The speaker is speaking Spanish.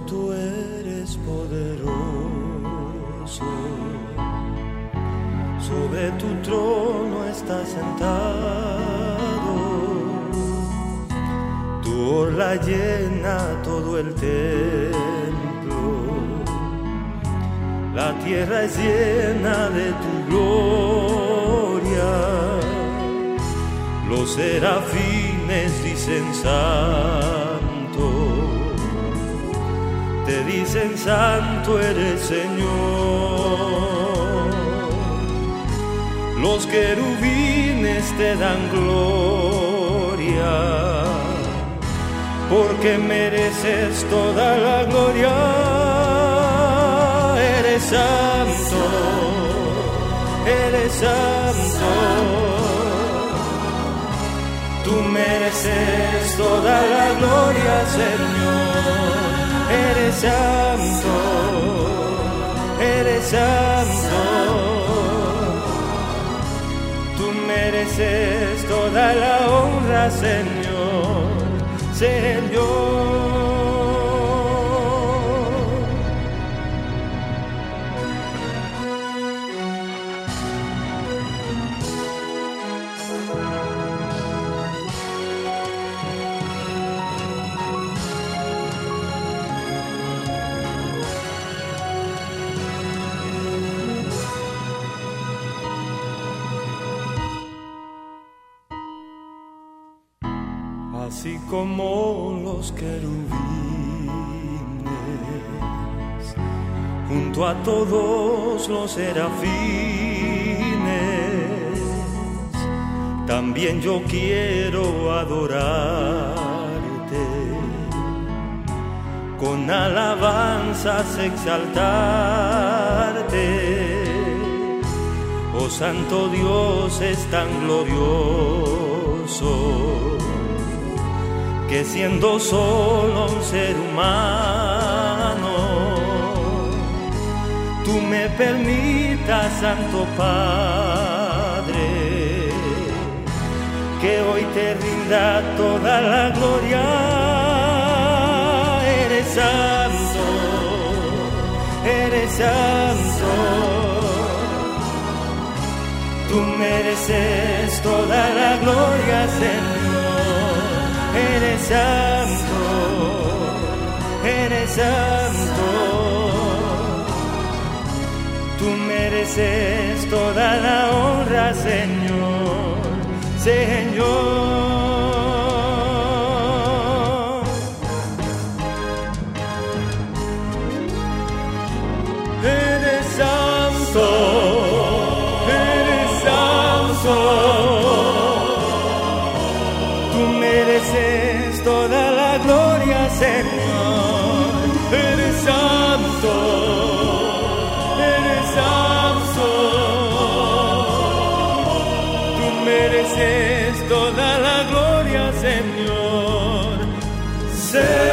tú eres poderoso, sobre tu trono estás sentado, tu orla llena todo el templo, la tierra es llena de tu gloria, los serafines dicen santo, te dicen santo eres Señor. Los querubines te dan gloria, porque mereces toda la gloria. Eres santo, eres santo. Tú mereces toda la gloria, Señor. Eres santo, eres santo. Tú mereces toda la honra, Señor, Señor. Así como los querubines, junto a todos los serafines, también yo quiero adorarte, con alabanzas exaltarte. Oh Santo Dios, es tan glorioso, que siendo solo un ser humano, tú me permitas, Santo Padre, que hoy te rinda toda la gloria. Eres santo, eres santo. Tú mereces toda la gloria, Señor. Eres santo, eres santo. Tú mereces toda la honra, Señor, Señor. Eres santo, eres santo. Tú mereces toda la gloria, Señor. Eres santo, eres santo. Tú mereces toda la gloria, Señor.